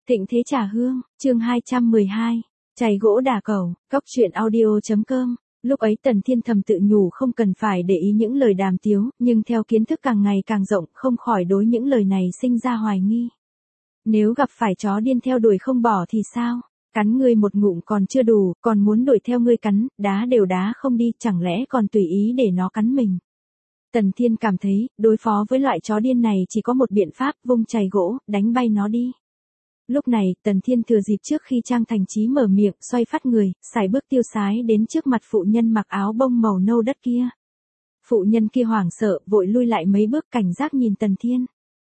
Thịnh Thế Trà Hương, chương 212, chày gỗ đả cẩu, cóc truyện audio.com. Lúc ấy Tần Thiên thầm tự nhủ không cần phải để ý những lời đàm tiếu, nhưng theo kiến thức càng ngày càng rộng không khỏi đối những lời này sinh ra hoài nghi. Nếu gặp phải chó điên theo đuổi không bỏ thì sao? Cắn ngươi một ngụm còn chưa đủ, còn muốn đuổi theo ngươi cắn, đá đều đá không đi, chẳng lẽ còn tùy ý để nó cắn mình? Tần Thiên cảm thấy, đối phó với loại chó điên này chỉ có một biện pháp, vung chày gỗ, đánh bay nó đi. Lúc này, Tần Thiên thừa dịp trước khi Trang Thành Chí mở miệng, xoay phát người, sải bước tiêu sái đến trước mặt phụ nhân mặc áo bông màu nâu đất kia. Phụ nhân kia hoảng sợ, vội lui lại mấy bước cảnh giác nhìn Tần Thiên.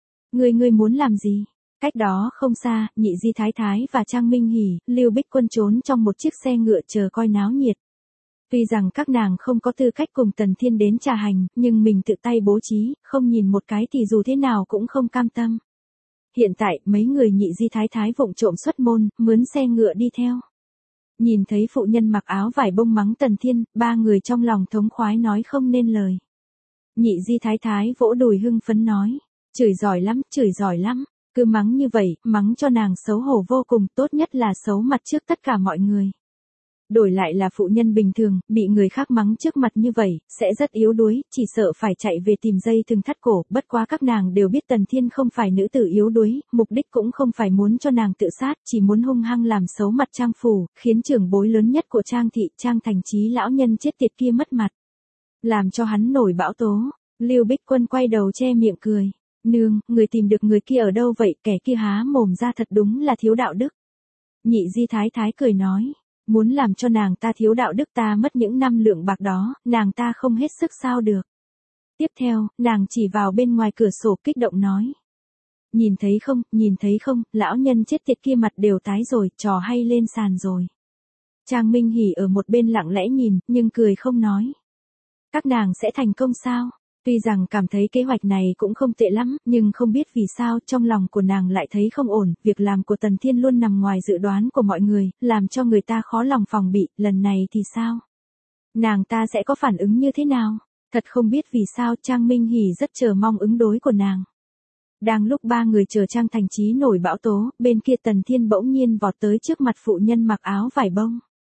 Ngươi muốn làm gì? Cách đó không xa, Nhị Di Thái Thái và Trang Minh Hỷ, Lưu Bích Quân trốn trong một chiếc xe ngựa chờ coi náo nhiệt. Tuy rằng các nàng không có tư cách cùng Tần Thiên đến trà hành, nhưng mình tự tay bố trí, không nhìn một cái thì dù thế nào cũng không cam tâm. Hiện tại, mấy người Nhị Di Thái Thái vụng trộm xuất môn, mướn xe ngựa đi theo. Nhìn thấy phụ nhân mặc áo vải bông mắng Tần Thiên, ba người trong lòng thống khoái nói không nên lời. Nhị Di Thái Thái vỗ đùi hưng phấn nói, chửi giỏi lắm, cứ mắng như vậy, mắng cho nàng xấu hổ vô cùng, tốt nhất là xấu mặt trước tất cả mọi người. Đổi lại là phụ nhân bình thường, bị người khác mắng trước mặt như vậy, sẽ rất yếu đuối, chỉ sợ phải chạy về tìm dây thừng thắt cổ, bất quá các nàng đều biết Tần Thiên không phải nữ tử yếu đuối, mục đích cũng không phải muốn cho nàng tự sát, chỉ muốn hung hăng làm xấu mặt Trang phủ, khiến trưởng bối lớn nhất của Trang thị, Trang Thành Chí lão nhân chết tiệt kia mất mặt. Làm cho hắn nổi bão tố, Lưu Bích Quân quay đầu che miệng cười, nương, người tìm được người kia ở đâu vậy, kẻ kia há mồm ra thật đúng là thiếu đạo đức. Nhị Di Thái Thái cười nói, muốn làm cho nàng ta thiếu đạo đức ta mất những 5 lượng bạc đó, nàng ta không hết sức sao được. Tiếp theo, nàng chỉ vào bên ngoài cửa sổ kích động nói. Nhìn thấy không, lão nhân chết tiệt kia mặt đều tái rồi, trò hay lên sàn rồi. Trang Minh Hỷ ở một bên lặng lẽ nhìn, nhưng cười không nói. Các nàng sẽ thành công sao? Tuy rằng cảm thấy kế hoạch này cũng không tệ lắm, nhưng không biết vì sao trong lòng của nàng lại thấy không ổn, việc làm của Tần Thiên luôn nằm ngoài dự đoán của mọi người, làm cho người ta khó lòng phòng bị, lần này thì sao? Nàng ta sẽ có phản ứng như thế nào? Thật không biết vì sao Trang Minh Hỷ rất chờ mong ứng đối của nàng. Đang lúc ba người chờ Trang Thành Chí nổi bão tố, bên kia Tần Thiên bỗng nhiên vọt tới trước mặt phụ nhân mặc áo vải bông.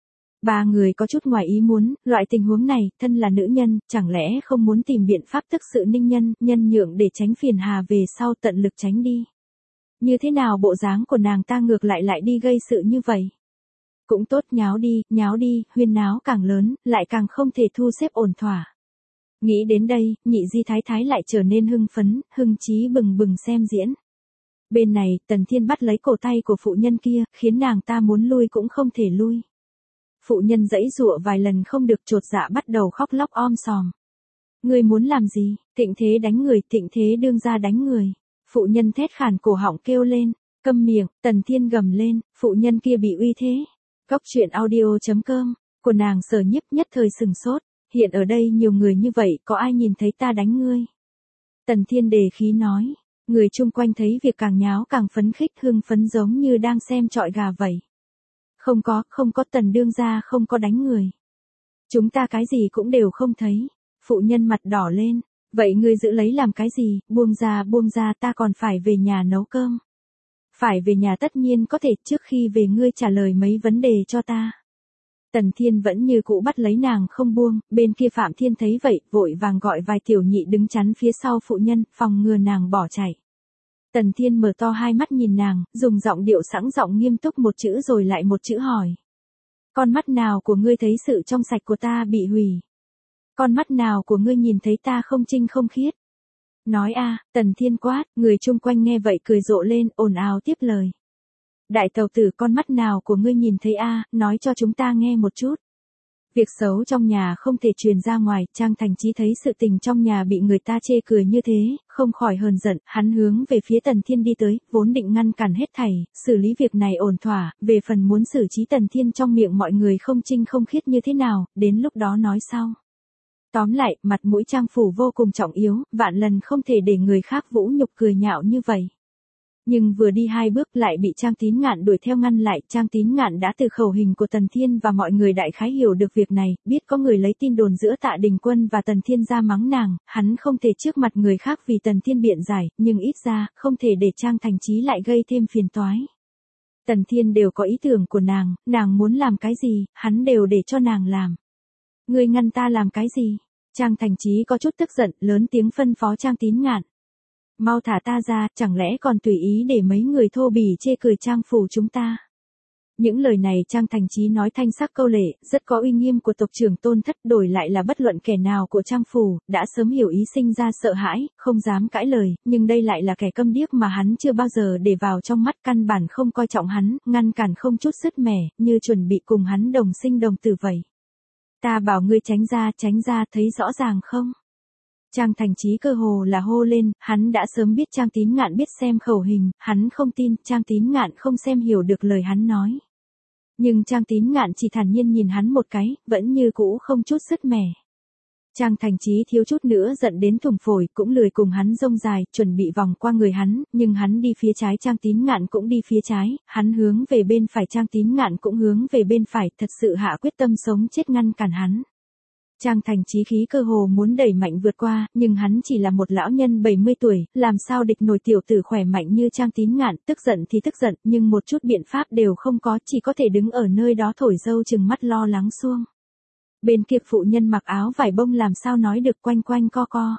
Ba người có chút ngoài ý muốn, loại tình huống này, thân là nữ nhân, chẳng lẽ không muốn tìm biện pháp tức sự ninh nhân nhượng để tránh phiền hà về sau tận lực tránh đi. Như thế nào bộ dáng của nàng ta ngược lại đi gây sự như vậy? Cũng tốt, nháo đi, huyên náo càng lớn, lại càng không thể thu xếp ổn thỏa. Nghĩ đến đây, Nhị Di Thái Thái lại trở nên hưng phấn, hưng chí bừng bừng xem diễn. Bên này, Tần Thiên bắt lấy cổ tay của phụ nhân kia, khiến nàng ta muốn lui cũng không thể lui. Phụ nhân giãy giụa vài lần không được, chột dạ bắt đầu khóc lóc om sòm. Ngươi muốn làm gì? Thịnh Thế đánh người, Thịnh Thế đương ra đánh người. Phụ nhân thét khàn cổ họng kêu lên, câm miệng, Tần Thiên gầm lên, phụ nhân kia bị uy thế. Cóc truyện audio.com, của nàng Sở Nhiếp nhất thời sừng sốt, hiện ở đây nhiều người như vậy, có ai nhìn thấy ta đánh ngươi? Tần Thiên đề khí nói, người chung quanh thấy việc càng nháo càng phấn khích, hưng phấn giống như đang xem trọi gà vậy. Không có, Tần đương gia không có đánh người. Chúng ta cái gì cũng đều không thấy. Phụ nhân mặt đỏ lên, vậy ngươi giữ lấy làm cái gì, buông ra, ta còn phải về nhà nấu cơm. Phải về nhà tất nhiên có thể, trước khi về ngươi trả lời mấy vấn đề cho ta. Tần Thiên vẫn như cũ bắt lấy nàng không buông, bên kia Phạm Thiên thấy vậy, vội vàng gọi vài tiểu nhị đứng chắn phía sau phụ nhân, phòng ngừa nàng bỏ chạy. Tần Thiên mở to hai mắt nhìn nàng, dùng giọng điệu sẵn giọng nghiêm túc một chữ rồi lại một chữ hỏi. Con mắt nào của ngươi thấy sự trong sạch của ta bị hủy? Con mắt nào của ngươi nhìn thấy ta không trinh không khiết? Nói a, Tần Thiên quát, người chung quanh nghe vậy cười rộ lên, ồn ào tiếp lời. Đại tàu tử, con mắt nào của ngươi nhìn thấy a, nói cho chúng ta nghe một chút. Việc xấu trong nhà không thể truyền ra ngoài, Trang Thành Chí thấy sự tình trong nhà bị người ta chê cười như thế, không khỏi hờn giận, hắn hướng về phía Tần Thiên đi tới, vốn định ngăn cản hết thảy, xử lý việc này ổn thỏa, về phần muốn xử trí Tần Thiên trong miệng mọi người không trinh không khiết như thế nào, đến lúc đó nói sau. Tóm lại, mặt mũi Trang phủ vô cùng trọng yếu, vạn lần không thể để người khác vũ nhục cười nhạo như vậy. Nhưng vừa đi 2 bước lại bị Trang Tín Ngạn đuổi theo ngăn lại, Trang Tín Ngạn đã từ khẩu hình của Tần Thiên và mọi người đại khái hiểu được việc này, biết có người lấy tin đồn giữa Tạ Đình Quân và Tần Thiên ra mắng nàng, hắn không thể trước mặt người khác vì Tần Thiên biện giải, nhưng ít ra, không thể để Trang Thành Chí lại gây thêm phiền toái. Tần Thiên đều có ý tưởng của nàng muốn làm cái gì, hắn đều để cho nàng làm. Ngươi ngăn ta làm cái gì? Trang Thành Chí có chút tức giận, lớn tiếng phân phó Trang Tín Ngạn. Mau thả ta ra, chẳng lẽ còn tùy ý để mấy người thô bỉ chê cười Trang phủ chúng ta. Những lời này Trang Thành Chí nói thanh sắc câu lệ, rất có uy nghiêm của tộc trưởng Tôn Thất, đổi lại là bất luận kẻ nào của Trang phủ, đã sớm hiểu ý sinh ra sợ hãi, không dám cãi lời, nhưng đây lại là kẻ câm điếc mà hắn chưa bao giờ để vào trong mắt, căn bản không coi trọng hắn, ngăn cản không chút sứt mẻ, như chuẩn bị cùng hắn đồng sinh đồng tử vậy. Ta bảo ngươi tránh ra, thấy rõ ràng không? Trang Thành Chí cơ hồ là hô lên, hắn đã sớm biết Trang Tín Ngạn biết xem khẩu hình, hắn không tin Trang Tín Ngạn không xem hiểu được lời hắn nói. Nhưng Trang Tín Ngạn chỉ thản nhiên nhìn hắn một cái, vẫn như cũ không chút sứt mẻ. Trang Thành Chí thiếu chút nữa giận đến thủng phổi, cũng lười cùng hắn rông dài, chuẩn bị vòng qua người hắn, nhưng hắn đi phía trái Trang Tín Ngạn cũng đi phía trái, hắn hướng về bên phải Trang Tín Ngạn cũng hướng về bên phải, thật sự hạ quyết tâm sống chết ngăn cản hắn. Trang Thành Chí khí cơ hồ muốn đẩy mạnh vượt qua, nhưng hắn chỉ là một lão nhân 70 tuổi, làm sao địch nổi tiểu tử khỏe mạnh như Trang Tín Ngạn, tức giận thì tức giận, nhưng một chút biện pháp đều không có, chỉ có thể đứng ở nơi đó thổi dâu chừng mắt lo lắng xuông. Bên kia phụ nhân mặc áo vải bông làm sao nói được quanh quanh co co.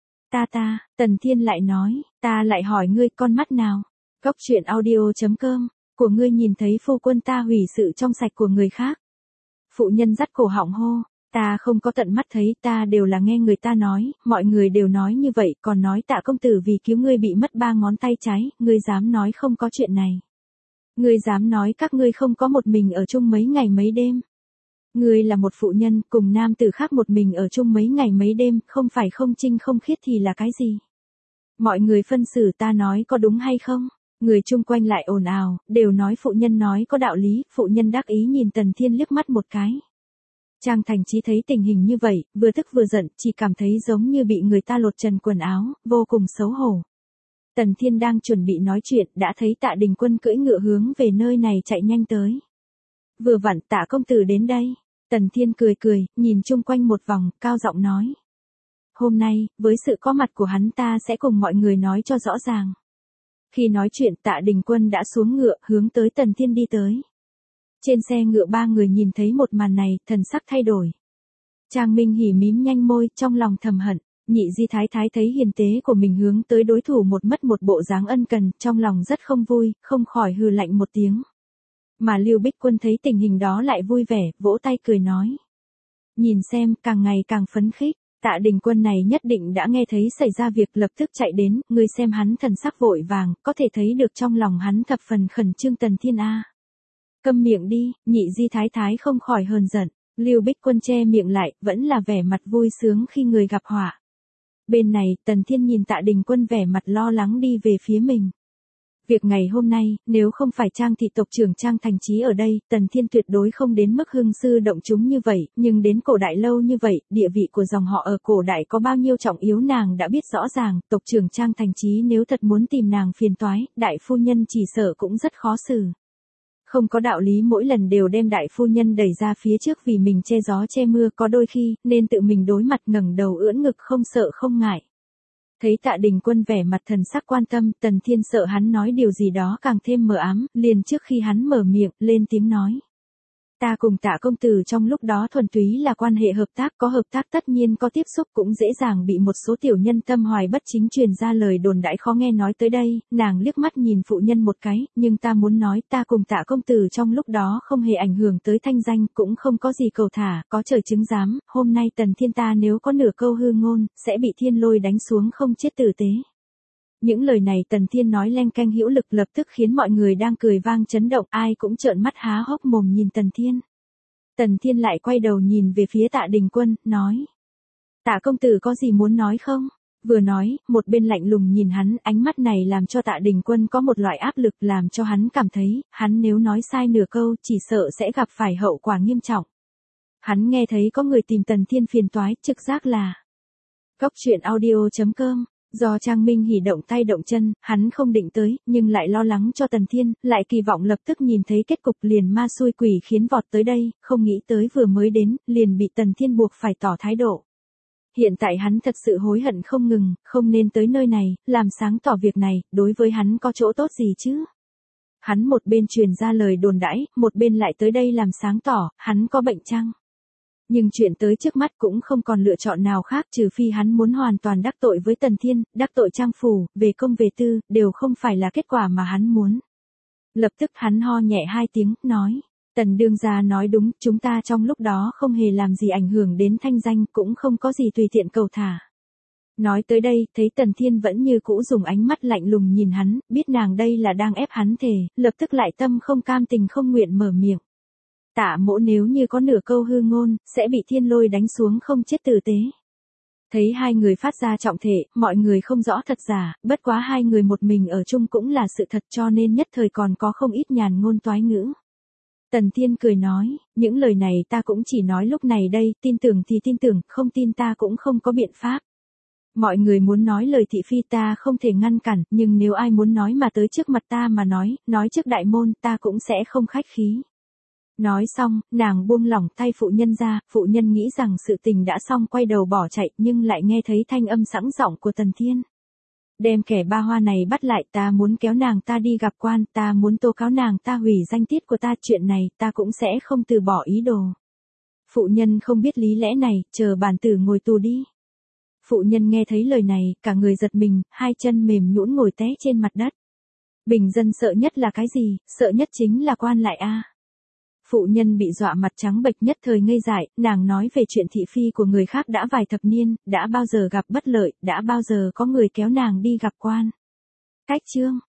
Tần Thiên lại nói, ta lại hỏi ngươi con mắt nào? Góc truyện audio.com, của ngươi nhìn thấy phu quân ta hủy sự trong sạch của người khác. Phụ nhân dắt cổ họng hô. Ta không có tận mắt thấy, ta đều là nghe người ta nói, mọi người đều nói như vậy, còn nói Tạ công tử vì cứu ngươi bị mất 3 ngón tay trái, ngươi dám nói không có chuyện này. Ngươi dám nói các ngươi không có một mình ở chung mấy ngày mấy đêm. Ngươi là một phụ nhân, cùng nam tử khác một mình ở chung mấy ngày mấy đêm, không phải không trinh không khiết thì là cái gì? Mọi người phân xử ta nói có đúng hay không? Người chung quanh lại ồn ào, đều nói phụ nhân nói có đạo lý, phụ nhân đắc ý nhìn Tần Thiên liếc mắt một cái. Trang Thành Chí thấy tình hình như vậy, vừa tức vừa giận, chỉ cảm thấy giống như bị người ta lột trần quần áo, vô cùng xấu hổ. Tần Thiên đang chuẩn bị nói chuyện, đã thấy Tạ Đình Quân cưỡi ngựa hướng về nơi này chạy nhanh tới. Vừa vặn Tạ công tử đến đây. Tần Thiên cười, nhìn chung quanh một vòng, cao giọng nói. Hôm nay, với sự có mặt của hắn ta sẽ cùng mọi người nói cho rõ ràng. Khi nói chuyện Tạ Đình Quân đã xuống ngựa, hướng tới Tần Thiên đi tới. Trên xe ngựa 3 người nhìn thấy một màn này, thần sắc thay đổi. Trang Minh Hỉ mím nhanh môi, trong lòng thầm hận, Nhị Di Thái Thái thấy hiền tế của mình hướng tới đối thủ một bộ dáng ân cần, trong lòng rất không vui, không khỏi hừ lạnh một tiếng. Mà Lưu Bích Quân thấy tình hình đó lại vui vẻ, vỗ tay cười nói. Nhìn xem, càng ngày càng phấn khích, Tạ Đình Quân này nhất định đã nghe thấy xảy ra việc lập tức chạy đến, ngươi xem hắn thần sắc vội vàng, có thể thấy được trong lòng hắn thập phần khẩn trương Tần Thiên A. Câm miệng đi, Nhị Di Thái Thái không khỏi hờn giận, Lưu Bích Quân che miệng lại, vẫn là vẻ mặt vui sướng khi người gặp họa. Bên này, Tần Thiên nhìn Tạ Đình Quân vẻ mặt lo lắng đi về phía mình. Việc ngày hôm nay, nếu không phải Trang thị tộc trưởng Trang Thành Chí ở đây, Tần Thiên tuyệt đối không đến mức hưng sư động chúng như vậy, nhưng đến cổ đại lâu như vậy, địa vị của dòng họ ở cổ đại có bao nhiêu trọng yếu nàng đã biết rõ ràng, tộc trưởng Trang Thành Chí nếu thật muốn tìm nàng phiền toái, đại phu nhân chỉ sợ cũng rất khó xử. Không có đạo lý mỗi lần đều đem đại phu nhân đẩy ra phía trước vì mình che gió che mưa, có đôi khi, nên tự mình đối mặt ngẩng đầu ưỡn ngực không sợ không ngại. Thấy Tạ Đình Quân vẻ mặt thần sắc quan tâm, Tần Thiên sợ hắn nói điều gì đó càng thêm mờ ám, liền trước khi hắn mở miệng, lên tiếng nói. Ta cùng Tạ công tử trong lúc đó thuần túy là quan hệ hợp tác, có hợp tác tất nhiên có tiếp xúc, cũng dễ dàng bị một số tiểu nhân tâm hoài bất chính truyền ra lời đồn đãi khó nghe. Nói tới đây, nàng liếc mắt nhìn phụ nhân một cái, nhưng ta muốn nói ta cùng Tạ công tử trong lúc đó không hề ảnh hưởng tới thanh danh, cũng không có gì cầu thả, có trời chứng giám, hôm nay Tần Thiên ta nếu có nửa câu hư ngôn, sẽ bị thiên lôi đánh xuống không chết tử tế. Những lời này Tần Thiên nói leng keng hữu lực, lập tức khiến mọi người đang cười vang chấn động, ai cũng trợn mắt há hốc mồm nhìn Tần Thiên. Tần Thiên lại quay đầu nhìn về phía Tạ Đình Quân, nói. Tạ công tử có gì muốn nói không? Vừa nói, một bên lạnh lùng nhìn hắn, ánh mắt này làm cho Tạ Đình Quân có một loại áp lực, làm cho hắn cảm thấy, hắn nếu nói sai nửa câu chỉ sợ sẽ gặp phải hậu quả nghiêm trọng. Hắn nghe thấy có người tìm Tần Thiên phiền toái, trực giác là. Góc truyện audio.com. Do Trang Minh Hỉ động tay động chân, hắn không định tới, nhưng lại lo lắng cho Tần Thiên, lại kỳ vọng lập tức nhìn thấy kết cục, liền ma xui quỷ khiến vọt tới đây, không nghĩ tới vừa mới đến, liền bị Tần Thiên buộc phải tỏ thái độ. Hiện tại hắn thật sự hối hận không ngừng, không nên tới nơi này, làm sáng tỏ việc này, đối với hắn có chỗ tốt gì chứ? Hắn một bên truyền ra lời đồn đãi, một bên lại tới đây làm sáng tỏ, hắn có bệnh chăng? Nhưng chuyện tới trước mắt cũng không còn lựa chọn nào khác trừ phi hắn muốn hoàn toàn đắc tội với Tần Thiên, đắc tội Trang Phủ, về công về tư, đều không phải là kết quả mà hắn muốn. Lập tức hắn ho nhẹ 2 tiếng, nói, Tần đương gia nói đúng, chúng ta trong lúc đó không hề làm gì ảnh hưởng đến thanh danh, cũng không có gì tùy tiện cầu thả. Nói tới đây, thấy Tần Thiên vẫn như cũ dùng ánh mắt lạnh lùng nhìn hắn, biết nàng đây là đang ép hắn thề, lập tức lại tâm không cam tình không nguyện mở miệng. Tạ Mỗ nếu như có nửa câu hư ngôn, sẽ bị thiên lôi đánh xuống không chết tử tế. Thấy hai người phát ra trọng thể, mọi người không rõ thật giả, bất quá hai người một mình ở chung cũng là sự thật cho nên nhất thời còn có không ít nhàn ngôn toái ngữ. Tần Thiên cười nói, những lời này ta cũng chỉ nói lúc này đây, tin tưởng thì tin tưởng, không tin ta cũng không có biện pháp. Mọi người muốn nói lời thị phi ta không thể ngăn cản, nhưng nếu ai muốn nói mà tới trước mặt ta mà nói trước đại môn ta cũng sẽ không khách khí. Nói xong, nàng buông lỏng tay phụ nhân ra, phụ nhân nghĩ rằng sự tình đã xong quay đầu bỏ chạy nhưng lại nghe thấy thanh âm sẵn giọng của Tần Thiên. Đem kẻ ba hoa này bắt lại, ta muốn kéo nàng ta đi gặp quan, ta muốn tố cáo nàng ta hủy danh tiết của ta, chuyện này ta cũng sẽ không từ bỏ ý đồ. Phụ nhân không biết lý lẽ này, chờ bản tử ngồi tù đi. Phụ nhân nghe thấy lời này, cả người giật mình, hai chân mềm nhũn ngồi té trên mặt đất. Bình dân sợ nhất là cái gì, sợ nhất chính là quan lại a. Phụ nhân bị dọa mặt trắng bệch nhất thời ngây dại, nàng nói về chuyện thị phi của người khác đã vài thập niên, đã bao giờ gặp bất lợi, đã bao giờ có người kéo nàng đi gặp quan. Cách chương